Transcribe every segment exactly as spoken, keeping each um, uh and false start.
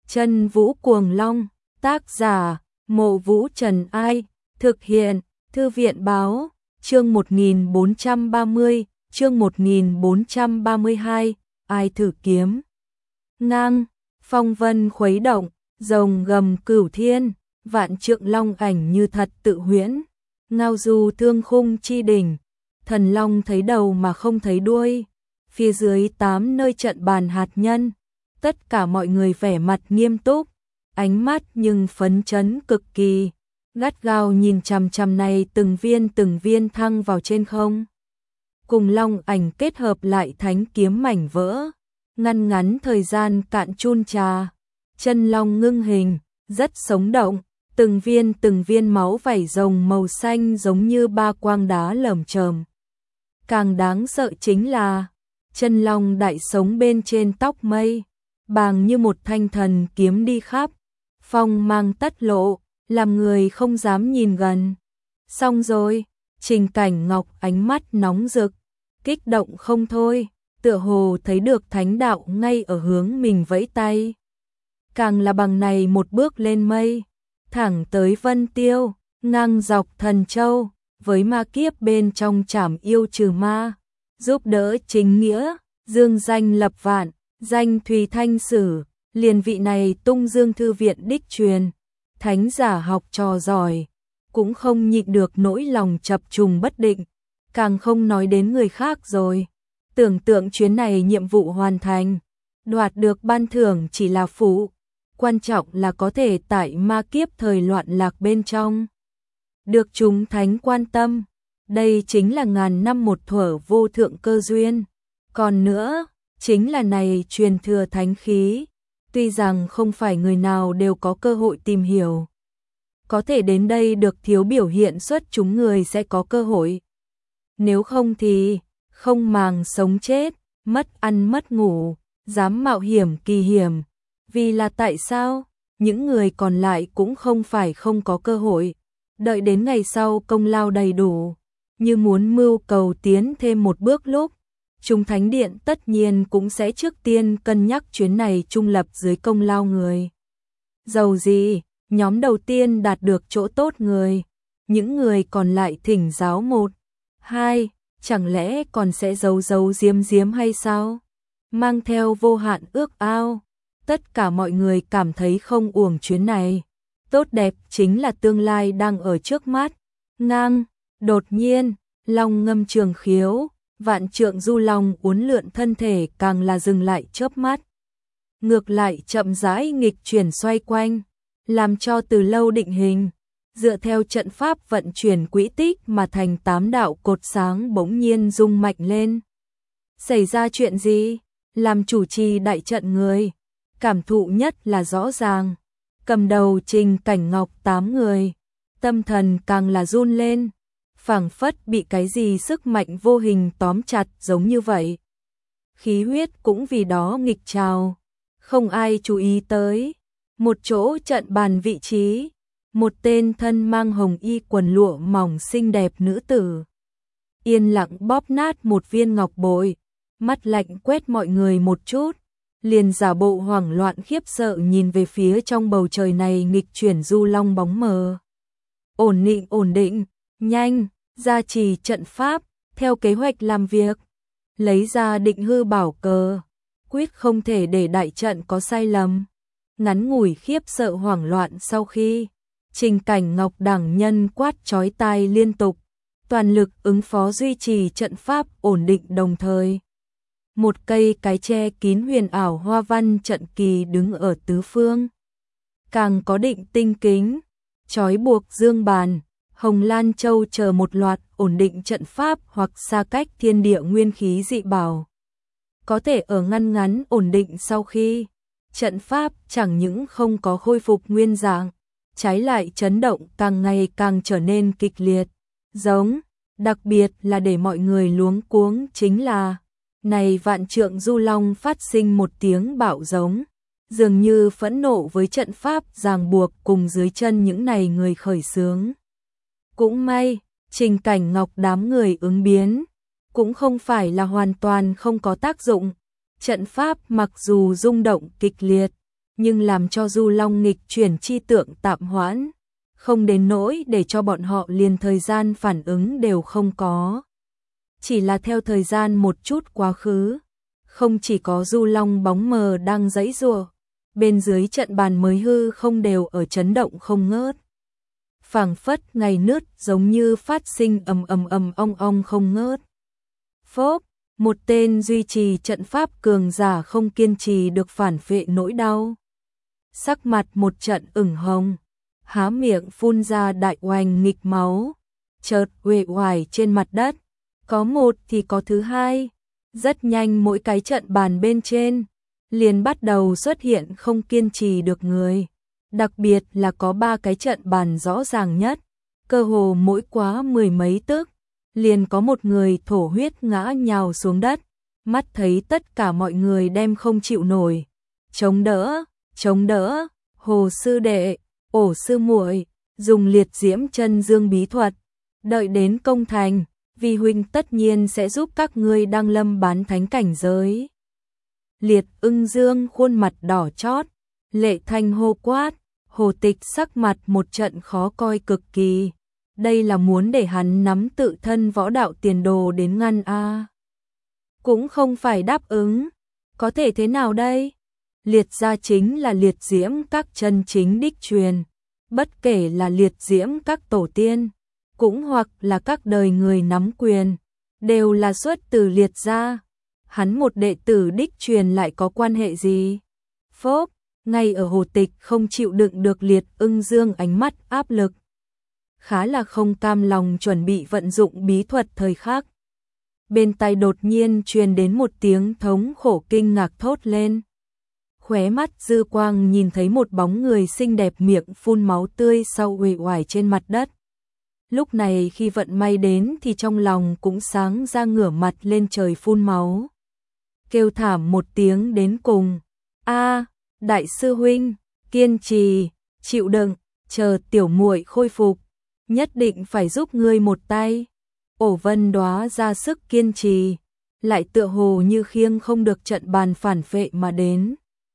Chân Vũ Cuồng Long, tác giả, Mộ Vũ Trần Ai, thực hiện, Thư viện Báo, chương một nghìn bốn trăm ba mươi, chương một nghìn bốn trăm ba mươi hai, ai thử kiếm. Ngang, phong vân khuấy động, rồng gầm cửu thiên, vạn trượng long ảnh như thật tự huyễn, ngao du thương khung chi đỉnh, thần long thấy đầu mà không thấy đuôi, phía dưới tám nơi trận bàn hạt nhân, tất cả mọi người vẻ mặt nghiêm túc, ánh mắt nhưng phấn chấn cực kỳ, gắt gao nhìn chằm chằm này từng viên từng viên thăng vào trên không. Cùng long ảnh kết hợp lại thánh kiếm mảnh vỡ, ngăn ngắn thời gian cạn chun trà, chân long ngưng hình, rất sống động, từng viên từng viên máu vảy rồng màu xanh giống như ba quang đá lởm chởm. Càng đáng sợ chính là chân long đại sống bên trên tóc mây, bàng như một thanh thần kiếm đi khắp, phong mang tất lộ, làm người không dám nhìn gần. Xong rồi, Trình Cảnh Ngọc ánh mắt nóng rực, kích động không thôi, tựa hồ thấy được thánh đạo ngay ở hướng mình vẫy tay. Càng là bằng này một bước lên mây, thẳng tới Vân Tiêu, ngang dọc Thần Châu, với ma kiếp bên trong trảm yêu trừ ma, giúp đỡ chính nghĩa, dương danh lập vạn, danh Thùy Thanh Sử, liền vị này tung dương thư viện đích truyền, thánh giả học trò giỏi, cũng không nhịn được nỗi lòng chập trùng bất định, càng không nói đến người khác rồi. Tưởng tượng chuyến này nhiệm vụ hoàn thành, đoạt được ban thưởng chỉ là phụ, quan trọng là có thể tại ma kiếp thời loạn lạc bên trong được chúng thánh quan tâm, đây chính là ngàn năm một thuở vô thượng cơ duyên. Còn nữa, chính là này truyền thừa thánh khí, tuy rằng không phải người nào đều có cơ hội tìm hiểu, có thể đến đây được thiếu biểu hiện xuất chúng người sẽ có cơ hội. Nếu không thì không màng sống chết, mất ăn mất ngủ, dám mạo hiểm kỳ hiểm. Vì là tại sao, những người còn lại cũng không phải không có cơ hội. Đợi đến ngày sau công lao đầy đủ, như muốn mưu cầu tiến thêm một bước lúc, chúng thánh điện tất nhiên cũng sẽ trước tiên cân nhắc chuyến này trung lập dưới công lao người. Dầu gì, nhóm đầu tiên đạt được chỗ tốt người, những người còn lại thỉnh giáo một, hai, chẳng lẽ còn sẽ giấu giấu giếm giếm hay sao? Mang theo vô hạn ước ao, tất cả mọi người cảm thấy không uổng chuyến này. Tốt đẹp chính là tương lai đang ở trước mắt. Ngang, đột nhiên, long ngâm trường khiếu, vạn trượng du long uốn lượn thân thể càng là dừng lại chớp mắt. Ngược lại chậm rãi nghịch chuyển xoay quanh, làm cho từ lâu định hình, dựa theo trận pháp vận chuyển quỹ tích mà thành tám đạo cột sáng bỗng nhiên rung mạnh lên. Xảy ra chuyện gì? Làm chủ trì đại trận người, cảm thụ nhất là rõ ràng. Cầm đầu Trình Cảnh Ngọc tám người, tâm thần càng là run lên, phảng phất bị cái gì sức mạnh vô hình tóm chặt giống như vậy. Khí huyết cũng vì đó nghịch trào, không ai chú ý tới. Một chỗ trận bàn vị trí, một tên thân mang hồng y quần lụa mỏng xinh đẹp nữ tử, yên lặng bóp nát một viên ngọc bội, mắt lạnh quét mọi người một chút, liền giả bộ hoảng loạn khiếp sợ nhìn về phía trong bầu trời này nghịch chuyển du long bóng mờ. Ổn định ổn định, nhanh, gia trì trận pháp, theo kế hoạch làm việc, lấy ra định hư bảo cờ, quyết không thể để đại trận có sai lầm. Ngắn ngủi khiếp sợ hoảng loạn sau khi Trình Cảnh Ngọc đẳng nhân quát chói tai liên tục, toàn lực ứng phó duy trì trận pháp ổn định đồng thời. Một cây cái che kín huyền ảo hoa văn trận kỳ đứng ở tứ phương. Càng có định tinh kính, trói buộc dương bàn, hồng lan châu chờ một loạt ổn định trận pháp hoặc xa cách thiên địa nguyên khí dị bảo. Có thể ở ngăn ngắn ổn định sau khi trận pháp chẳng những không có khôi phục nguyên dạng, trái lại chấn động càng ngày càng trở nên kịch liệt, giống, đặc biệt là để mọi người luống cuống chính là, này vạn trượng du long phát sinh một tiếng bạo giống, dường như phẫn nộ với trận pháp ràng buộc cùng dưới chân những này người khởi xướng. Cũng may, Trình Cảnh Ngọc đám người ứng biến, cũng không phải là hoàn toàn không có tác dụng. Trận pháp mặc dù rung động kịch liệt, nhưng làm cho Du Long nghịch chuyển chi tượng tạm hoãn, không đến nỗi để cho bọn họ liền thời gian phản ứng đều không có. Chỉ là theo thời gian một chút quá khứ, không chỉ có Du Long bóng mờ đang giãy giụa, bên dưới trận bàn mới hư không đều ở chấn động không ngớt. Phảng phất ngày nứt giống như phát sinh ầm ầm ầm ong ong không ngớt. Phốp, một tên duy trì trận pháp cường giả không kiên trì được phản phệ nỗi đau. Sắc mặt một trận ửng hồng, há miệng phun ra đại oanh nghịch máu, chợt uể oải trên mặt đất, có một thì có thứ hai, rất nhanh mỗi cái trận bàn bên trên liền bắt đầu xuất hiện không kiên trì được người, đặc biệt là có ba cái trận bàn rõ ràng nhất, cơ hồ mỗi quá mười mấy tức, liền có một người thổ huyết ngã nhào xuống đất, mắt thấy tất cả mọi người đem không chịu nổi, chống đỡ, chống đỡ, Hồ sư đệ, Ổ sư muội, dùng liệt diễm chân dương bí thuật, đợi đến công thành, vi huynh tất nhiên sẽ giúp các ngươi đăng lâm bán thánh cảnh giới. Liệt Ưng Dương khuôn mặt đỏ chót, lệ thanh hô quát, Hồ Tịch sắc mặt một trận khó coi cực kỳ, đây là muốn để hắn nắm tự thân võ đạo tiền đồ đến ngăn a. Cũng không phải đáp ứng, có thể thế nào đây? Liệt gia chính là liệt diễm các chân chính đích truyền, bất kể là liệt diễm các tổ tiên, cũng hoặc là các đời người nắm quyền, đều là xuất từ liệt gia. Hắn một đệ tử đích truyền lại có quan hệ gì? Phốp, ngay ở Hồ Tịch không chịu đựng được Liệt Ưng Dương ánh mắt áp lực, khá là không cam lòng chuẩn bị vận dụng bí thuật thời khắc. Bên tai đột nhiên truyền đến một tiếng thống khổ kinh ngạc thốt lên. Khóe mắt dư quang nhìn thấy một bóng người xinh đẹp miệng phun máu tươi sau uể oải trên mặt đất. Lúc này khi vận may đến thì trong lòng cũng sáng ra ngửa mặt lên trời phun máu. Kêu thảm một tiếng đến cùng. A, đại sư huynh, kiên trì, chịu đựng, chờ tiểu muội khôi phục, nhất định phải giúp ngươi một tay. Ổ Vân Đóa ra sức kiên trì, lại tựa hồ như khiêng không được trận bàn phản phệ mà đến.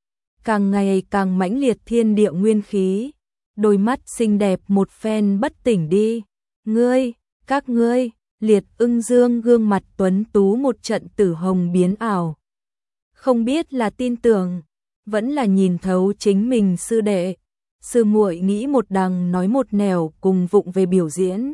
Càng ngày càng mãnh liệt thiên địa nguyên khí, đôi mắt xinh đẹp một phen bất tỉnh đi. Ngươi, các ngươi, Liệt Ưng Dương gương mặt tuấn tú một trận tử hồng biến ảo. Không biết là tin tưởng, vẫn là nhìn thấu chính mình sư đệ, sư muội nghĩ một đằng nói một nẻo cùng vụng về biểu diễn.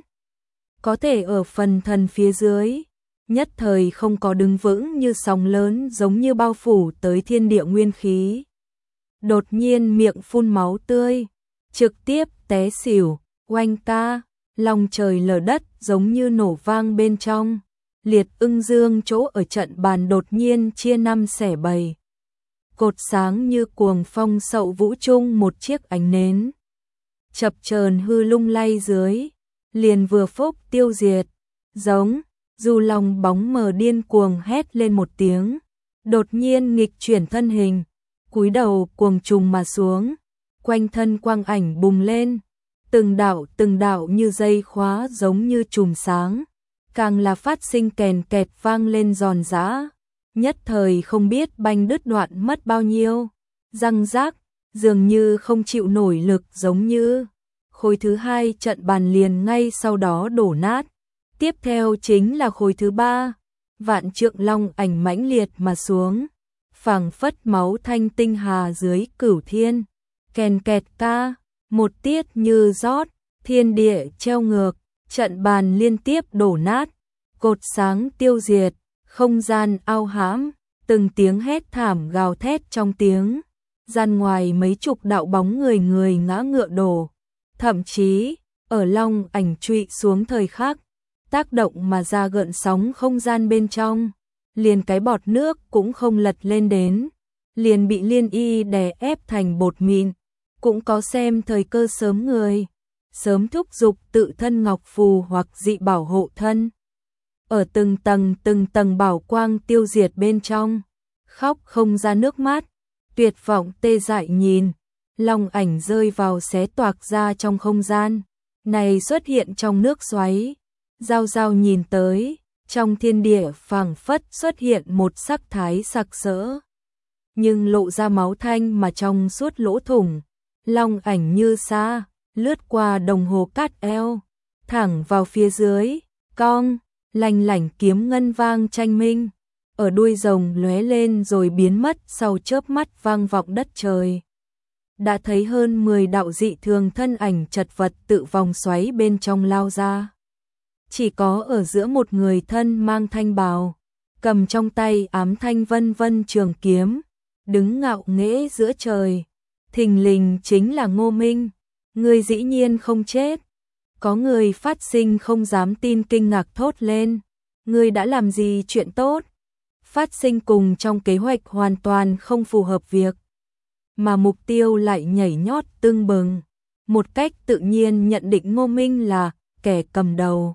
Có thể ở phần thân phía dưới, nhất thời không có đứng vững như sóng lớn giống như bao phủ tới thiên địa nguyên khí. Đột nhiên miệng phun máu tươi, trực tiếp té xỉu, oanh ca, lòng trời lở đất giống như nổ vang bên trong. Liệt Ưng Dương chỗ ở trận bàn đột nhiên chia năm xẻ bảy. Cột sáng như cuồng phong sậu vũ trung một chiếc ánh nến. Chập chờn hư lung lay dưới, liền vừa phốc tiêu diệt, giống, Du Long bóng mờ điên cuồng hét lên một tiếng, đột nhiên nghịch chuyển thân hình, cúi đầu cuồng trùng mà xuống, quanh thân quang ảnh bùng lên, từng đạo từng đạo như dây khóa giống như chùm sáng, càng là phát sinh kèn kẹt vang lên giòn giã, nhất thời không biết banh đứt đoạn mất bao nhiêu, răng rác, dường như không chịu nổi lực giống như. Khối thứ hai trận bàn liền ngay sau đó đổ nát, tiếp theo chính là khối thứ ba, vạn trượng long ảnh mãnh liệt mà xuống, phảng phất máu thanh tinh hà dưới cửu thiên, kèn kẹt ca, một tiết như rót, thiên địa treo ngược, trận bàn liên tiếp đổ nát, cột sáng tiêu diệt, không gian ao hãm, từng tiếng hét thảm gào thét trong tiếng, gian ngoài mấy chục đạo bóng người người ngã ngựa đổ. Thậm chí, ở long ảnh trụy xuống thời khắc, tác động mà ra gợn sóng không gian bên trong, liền cái bọt nước cũng không lật lên đến, liền bị liên y đè ép thành bột mịn, cũng có xem thời cơ sớm người, sớm thúc giục tự thân ngọc phù hoặc dị bảo hộ thân. Ở từng tầng từng tầng bảo quang tiêu diệt bên trong, khóc không ra nước mắt, tuyệt vọng tê dại nhìn. Long ảnh rơi vào xé toạc ra trong không gian, này xuất hiện trong nước xoáy, giao giao nhìn tới, trong thiên địa phảng phất xuất hiện một sắc thái sặc sỡ. nhưng lộ ra máu thanh mà trong suốt lỗ thủng, long ảnh như xa, lướt qua đồng hồ cát eo, thẳng vào phía dưới, cong, lanh lảnh kiếm ngân vang tranh minh, ở đuôi rồng lóe lên rồi biến mất sau chớp mắt vang vọng đất trời. Đã thấy hơn mười đạo dị thường thân ảnh chật vật tự vòng xoáy bên trong lao ra. Chỉ có ở giữa một người thân mang thanh bào, cầm trong tay ám thanh vân vân trường kiếm, đứng ngạo nghễ giữa trời. Thình lình chính là Ngô Minh, người dĩ nhiên không chết. Có người phát sinh không dám tin kinh ngạc thốt lên, người đã làm gì chuyện tốt? Phát sinh cùng trong kế hoạch hoàn toàn không phù hợp việc, mà mục tiêu lại nhảy nhót tưng bừng, một cách tự nhiên nhận định Ngô Minh là kẻ cầm đầu.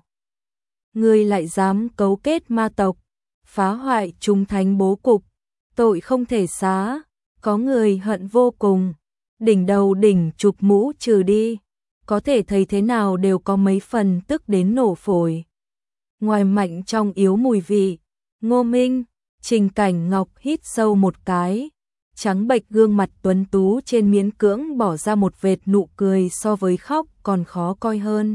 Người lại dám cấu kết ma tộc, phá hoại chúng thánh bố cục, tội không thể xá, có người hận vô cùng, đỉnh đầu đỉnh chụp mũ trừ đi, có thể thấy thế nào đều có mấy phần tức đến nổ phổi. Ngoài mạnh trong yếu mùi vị, Ngô Minh, Trình Cảnh Ngọc hít sâu một cái, trắng bệch gương mặt tuấn tú trên miễn cưỡng bỏ ra một vệt nụ cười so với khóc còn khó coi hơn.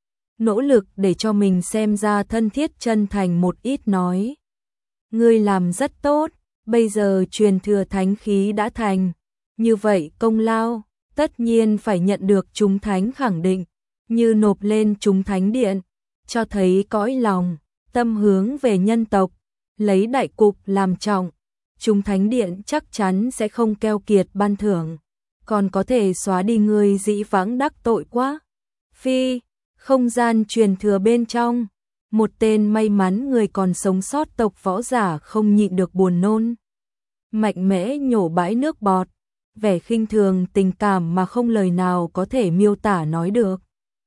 Nỗ lực để cho mình xem ra thân thiết chân thành một ít nói. Ngươi làm rất tốt, bây giờ truyền thừa thánh khí đã thành. Như vậy công lao, tất nhiên phải nhận được chúng thánh khẳng định, như nộp lên chúng thánh điện, cho thấy cõi lòng, tâm hướng về nhân tộc, lấy đại cục làm trọng. Chúng thánh điện chắc chắn sẽ không keo kiệt ban thưởng, còn có thể xóa đi người dĩ vãng đắc tội quá. Phi, không gian truyền thừa bên trong, một tên may mắn người còn sống sót tộc võ giả không nhịn được buồn nôn. Mạnh mẽ nhổ bãi nước bọt, vẻ khinh thường tình cảm mà không lời nào có thể miêu tả nói được.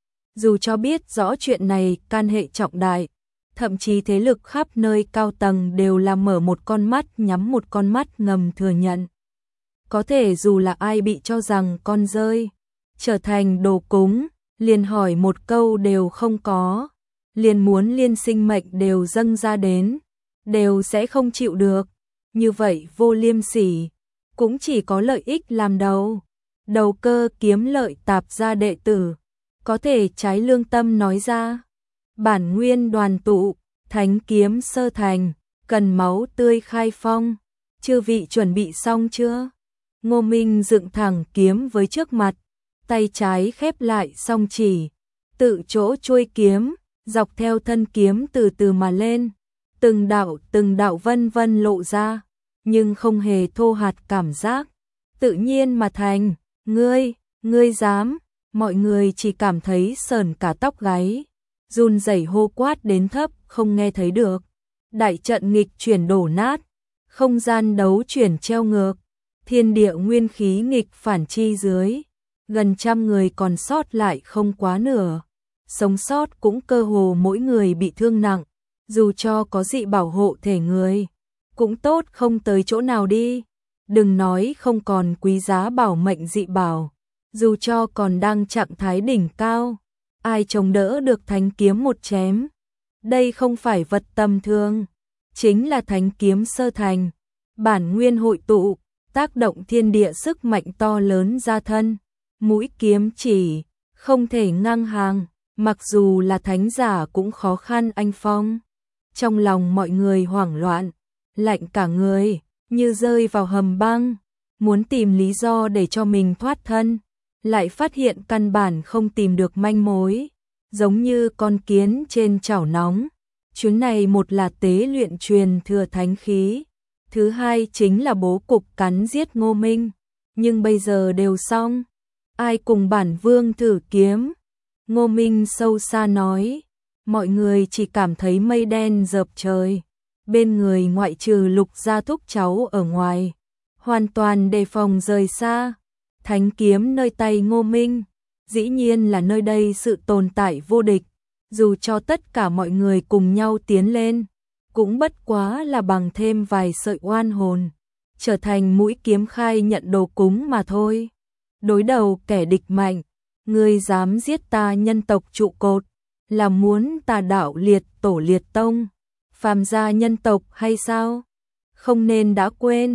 Dù cho biết rõ chuyện này can hệ trọng đại, thậm chí thế lực khắp nơi cao tầng đều là mở một con mắt nhắm một con mắt ngầm thừa nhận. Có thể dù là ai bị cho rằng con rơi, trở thành đồ cúng, liền hỏi một câu đều không có, liền muốn liên sinh mệnh đều dâng ra đến, đều sẽ không chịu được. Như vậy vô liêm sỉ, cũng chỉ có lợi ích làm đầu. Đầu cơ kiếm lợi tạp gia đệ tử, có thể trái lương tâm nói ra. Bản nguyên đoàn tụ, thánh kiếm sơ thành, cần máu tươi khai phong. Chư vị chuẩn bị xong chưa? Ngô Minh dựng thẳng kiếm với trước mặt, tay trái khép lại song chỉ, tự chỗ chuôi kiếm, dọc theo thân kiếm từ từ mà lên, từng đạo từng đạo vân vân lộ ra, nhưng không hề thô hạt cảm giác, tự nhiên mà thành. Ngươi, ngươi dám? Mọi người chỉ cảm thấy sởn cả tóc gáy, run rẩy hô quát đến thấp không nghe thấy được. Đại trận nghịch chuyển đổ nát, không gian đấu chuyển treo ngược, thiên địa nguyên khí nghịch phản chi dưới, gần trăm người còn sót lại không quá nửa, sống sót cũng cơ hồ mỗi người bị thương nặng, dù cho có dị bảo hộ thể người, cũng tốt không tới chỗ nào đi. Đừng nói không còn quý giá bảo mệnh dị bảo, dù cho còn đang trạng thái đỉnh cao, ai chống đỡ được thánh kiếm một chém. Đây không phải vật tầm thường, chính là thánh kiếm sơ thành, bản nguyên hội tụ, tác động thiên địa sức mạnh to lớn ra thân, mũi kiếm chỉ, không thể ngang hàng, mặc dù là thánh giả cũng khó khăn anh phong. Trong lòng mọi người hoảng loạn, lạnh cả người, như rơi vào hầm băng, muốn tìm lý do để cho mình thoát thân, lại phát hiện căn bản không tìm được manh mối, giống như con kiến trên chảo nóng. Chuyến này một là tế luyện truyền thừa thánh khí, thứ hai chính là bố cục cắn giết Ngô Minh, nhưng bây giờ đều xong, ai cùng bản vương thử kiếm? Ngô Minh sâu xa nói, mọi người chỉ cảm thấy mây đen dợp trời, bên người ngoại trừ Lục gia thúc cháu ở ngoài, hoàn toàn đề phòng rời xa. Thánh kiếm nơi tay Ngô Minh, dĩ nhiên là nơi đây sự tồn tại vô địch, dù cho tất cả mọi người cùng nhau tiến lên, cũng bất quá là bằng thêm vài sợi oan hồn, trở thành mũi kiếm khai nhận đồ cúng mà thôi. Đối đầu kẻ địch mạnh, ngươi dám giết ta nhân tộc trụ cột, là muốn tà đạo liệt tổ liệt tông, phàm gia nhân tộc hay sao? Không nên đã quên,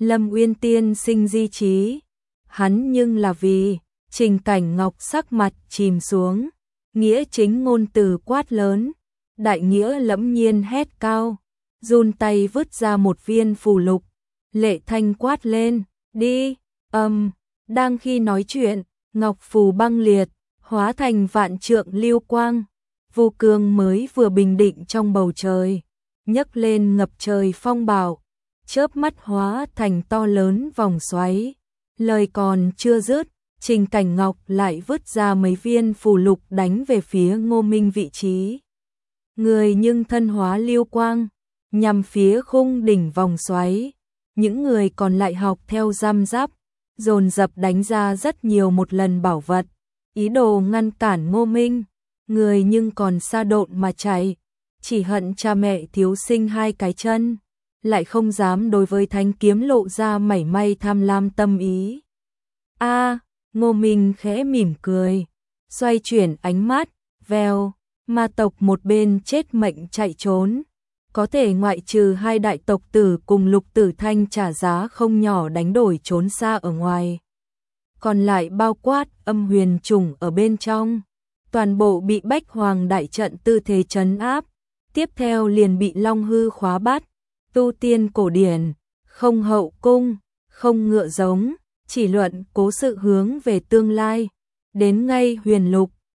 Lâm Uyên tiên sinh di trí, hắn nhưng là vì, Trình Cảnh Ngọc sắc mặt chìm xuống, nghĩa chính ngôn từ quát lớn, đại nghĩa lẫm nhiên hét cao, run tay vứt ra một viên phù lục, Lệ Thanh quát lên, đi, âm, đang khi nói chuyện, ngọc phù băng liệt, hóa thành vạn trượng lưu quang, vô cương mới vừa bình định trong bầu trời, nhấc lên ngập trời phong bạo, chớp mắt hóa thành to lớn vòng xoáy. Lời còn chưa dứt, Trình Cảnh Ngọc lại vứt ra mấy viên phù lục đánh về phía Ngô Minh vị trí. Người nhưng thân hóa lưu quang, nhằm phía khung đỉnh vòng xoáy. Những người còn lại học theo răm rắp, dồn dập đánh ra rất nhiều một lần bảo vật, ý đồ ngăn cản Ngô Minh. Người nhưng còn xa độn mà chạy, chỉ hận cha mẹ thiếu sinh hai cái chân, lại không dám đối với thanh kiếm lộ ra mảy may tham lam tâm ý. A, Ngô Minh khẽ mỉm cười, xoay chuyển ánh mắt, vèo, ma tộc một bên chết mệnh chạy trốn, có thể ngoại trừ hai đại tộc tử cùng Lục Tử Thanh trả giá không nhỏ đánh đổi trốn xa ở ngoài. Còn lại bao quát âm huyền trùng ở bên trong, toàn bộ bị Bách Hoàng đại trận tư thế trấn áp, tiếp theo liền bị Long Hư khóa bắt, tu tiên cổ điển, không hậu cung, không ngựa giống, chỉ luận cố sự hướng về tương lai, đến ngay huyền lục,